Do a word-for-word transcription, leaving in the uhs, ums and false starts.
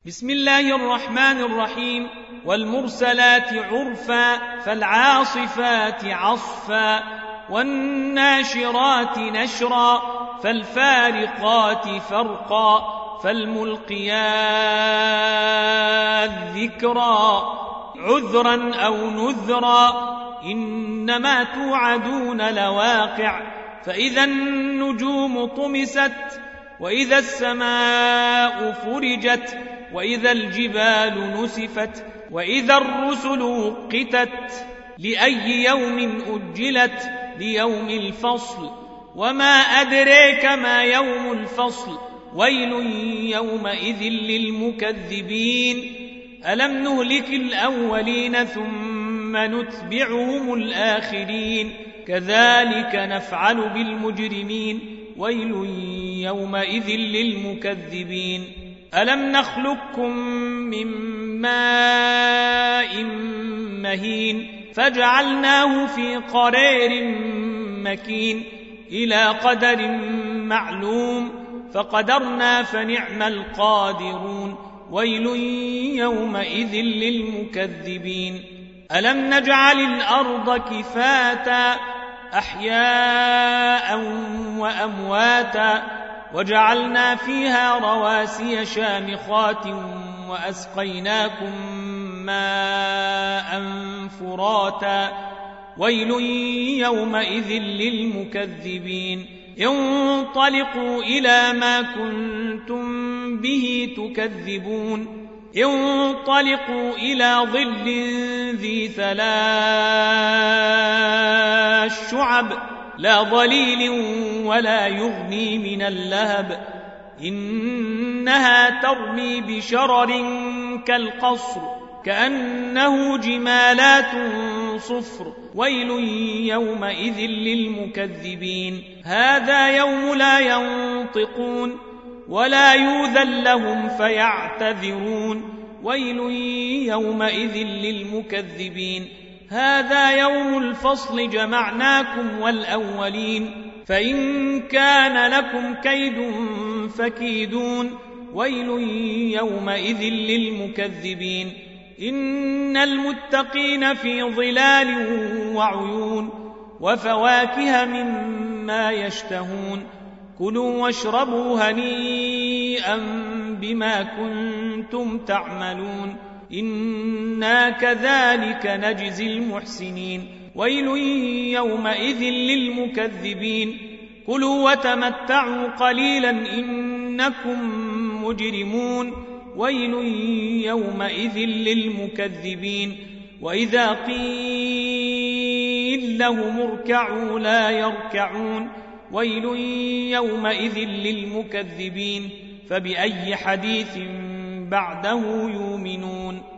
بسم الله الرحمن الرحيم. والمرسلات عرفا فالعاصفات عصفا والناشرات نشرا فالفارقات فرقا فالملقيات ذكرا عذرا أو نذرا إنما توعدون لواقع فإذا النجوم طمست وإذا السماء فرجت وإذا الجبال نسفت وإذا الرسل وقتت لأي يوم أجلت ليوم الفصل وما أدريك ما يوم الفصل ويل يومئذ للمكذبين ألم نهلك الأولين ثم نتبعهم الآخرين كذلك نفعل بالمجرمين ويل يومئذ للمكذبين ألم نخلقكم من ماء مهين فجعلناه في قرير مكين إلى قدر معلوم فقدرنا فنعم القادرون ويل يومئذ للمكذبين ألم نجعل الأرض كفاتا أحياء وأمواتا وجعلنا فيها رواسي شامخات وأسقيناكم ماء فراتا ويل يومئذ للمكذبين انطلقوا إلى ما كنتم به تكذبون انطلقوا إلى ظل ذي ثلاث شعب لا ظليل ولا يغني من اللهب إنها ترمي بشرر كالقصر كأنه جمالات صفر ويل يومئذ للمكذبين هذا يوم لا ينطقون ولا يؤذن لهم فيعتذرون ويل يومئذ للمكذبين هذا يوم الفصل جمعناكم والأولين فإن كان لكم كيد فكيدون ويل يومئذ للمكذبين إن المتقين في ظلال وعيون وفواكه مما يشتهون كلوا واشربوا هنيئا بما كنتم تعملون إنا كذلك نجزي المحسنين ويل يومئذ للمكذبين كلوا وتمتعوا قليلا إنكم مجرمون ويل يومئذ للمكذبين وإذا قيل لهم اركعوا لا يركعون ويل يومئذ للمكذبين فبأي حديث بعده يؤمنون